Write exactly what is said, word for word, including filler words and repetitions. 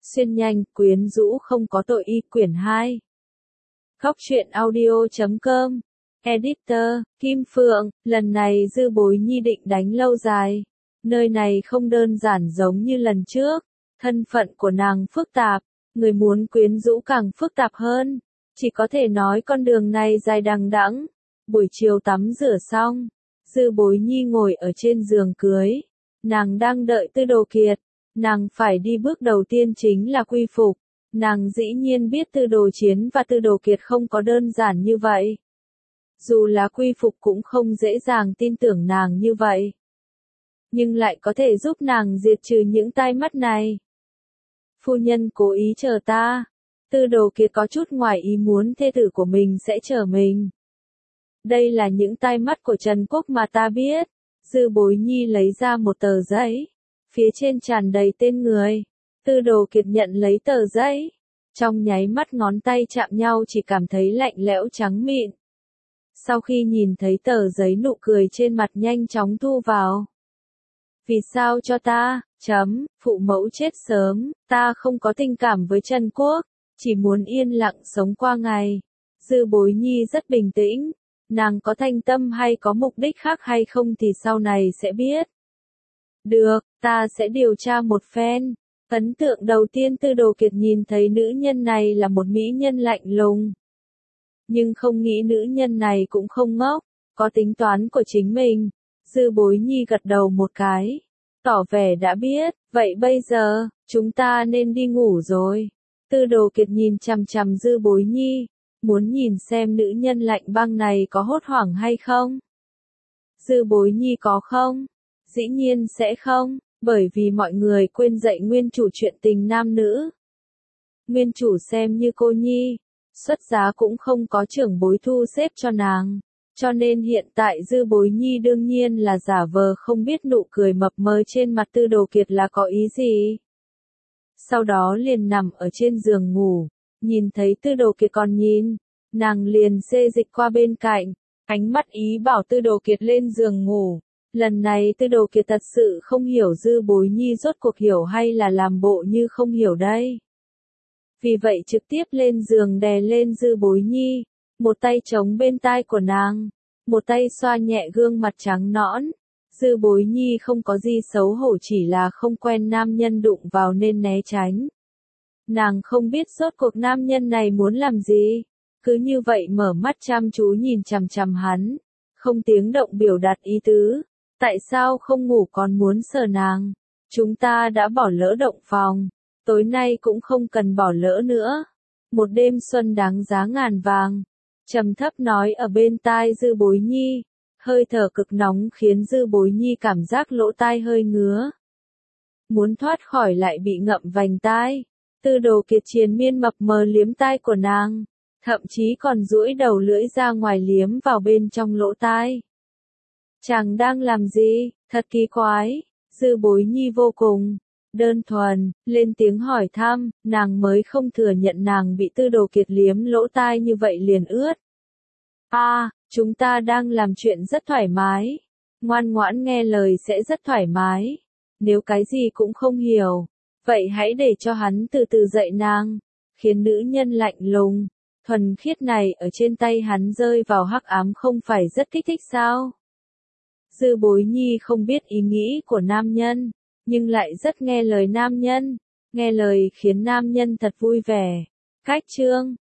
Xuyên nhanh, quyến rũ không có tội y quyển hai. Góc truyện audio chấm com. Editor, Kim Phượng, lần này Dư Bối Nhi định đánh lâu dài. Nơi này không đơn giản giống như lần trước. Thân phận của nàng phức tạp, người muốn quyến rũ càng phức tạp hơn. Chỉ có thể nói con đường này dài đằng đẵng. Buổi chiều tắm rửa xong, Dư Bối Nhi ngồi ở trên giường cưới. Nàng đang đợi Tư Đồ Kiệt. Nàng phải đi bước đầu tiên chính là quy phục. Nàng dĩ nhiên biết Tư Đồ Chiến và Tư Đồ Kiệt không có đơn giản như vậy. Dù là quy phục cũng không dễ dàng tin tưởng nàng như vậy. Nhưng lại có thể giúp nàng diệt trừ những tai mắt này. Phu nhân cố ý chờ ta. Tư Đồ Kiệt có chút ngoài ý muốn thê tử của mình sẽ chờ mình. Đây là những tai mắt của Trần Quốc mà ta biết. Dư Bối Nhi lấy ra một tờ giấy. Phía trên tràn đầy tên người. Tư Đồ Kiệt nhận lấy tờ giấy. Trong nháy mắt ngón tay chạm nhau chỉ cảm thấy lạnh lẽo trắng mịn. Sau khi nhìn thấy tờ giấy nụ cười trên mặt nhanh chóng thu vào. Vì sao cho ta, chấm, phụ mẫu chết sớm, ta không có tình cảm với Trần Quốc, chỉ muốn yên lặng sống qua ngày. Dư Bối Nhi rất bình tĩnh, nàng có thanh tâm hay có mục đích khác hay không thì sau này sẽ biết. Được, ta sẽ điều tra một phen. Ấn tượng đầu tiên Tư Đồ Kiệt nhìn thấy nữ nhân này là một mỹ nhân lạnh lùng. Nhưng không nghĩ nữ nhân này cũng không ngốc, có tính toán của chính mình. Dư Bối Nhi gật đầu một cái, tỏ vẻ đã biết, vậy bây giờ, chúng ta nên đi ngủ rồi. Tư Đồ Kiệt nhìn chằm chằm Dư Bối Nhi, muốn nhìn xem nữ nhân lạnh băng này có hốt hoảng hay không. Dư Bối Nhi có không? Dĩ nhiên sẽ không, bởi vì mọi người quên dạy nguyên chủ chuyện tình nam nữ. Nguyên chủ xem như cô nhi, xuất giá cũng không có trưởng bối thu xếp cho nàng, cho nên hiện tại Dư Bối Nhi đương nhiên là giả vờ không biết nụ cười mập mờ trên mặt Tư Đồ Kiệt là có ý gì. Sau đó liền nằm ở trên giường ngủ, nhìn thấy Tư Đồ Kiệt còn nhìn, nàng liền xê dịch qua bên cạnh, ánh mắt ý bảo Tư Đồ Kiệt lên giường ngủ. Lần này Tư Đồ Kiệt thật sự không hiểu Dư Bối Nhi rốt cuộc hiểu hay là làm bộ như không hiểu đây. Vì vậy trực tiếp lên giường đè lên Dư Bối Nhi, một tay chống bên tai của nàng, một tay xoa nhẹ gương mặt trắng nõn. Dư Bối Nhi không có gì xấu hổ, chỉ là không quen nam nhân đụng vào nên né tránh. Nàng không biết rốt cuộc nam nhân này muốn làm gì, cứ như vậy mở mắt chăm chú nhìn chằm chằm hắn, không tiếng động biểu đạt ý tứ. Tại sao không ngủ còn muốn sờ nàng? Chúng ta đã bỏ lỡ động phòng, tối nay cũng không cần bỏ lỡ nữa. Một đêm xuân đáng giá ngàn vàng. Trầm thấp nói ở bên tai Dư Bối Nhi, hơi thở cực nóng khiến Dư Bối Nhi cảm giác lỗ tai hơi ngứa. Muốn thoát khỏi lại bị ngậm vành tai. Tư Đồ Kiệt triền miên mập mờ liếm tai của nàng, thậm chí còn duỗi đầu lưỡi ra ngoài liếm vào bên trong lỗ tai. Chàng đang làm gì, thật kỳ quái. Dư Bối Nhi vô cùng đơn thuần, lên tiếng hỏi thăm, nàng mới không thừa nhận nàng bị Tư Đồ Kiệt liếm lỗ tai như vậy liền ướt. A, à, chúng ta đang làm chuyện rất thoải mái. Ngoan ngoãn nghe lời sẽ rất thoải mái. Nếu cái gì cũng không hiểu, vậy hãy để cho hắn từ từ dạy nàng. Khiến nữ nhân lạnh lùng, thuần khiết này ở trên tay hắn rơi vào hắc ám không phải rất kích thích sao? Dư Bối Nhi không biết ý nghĩ của nam nhân, nhưng lại rất nghe lời nam nhân. Nghe lời khiến nam nhân thật vui vẻ. Cách chương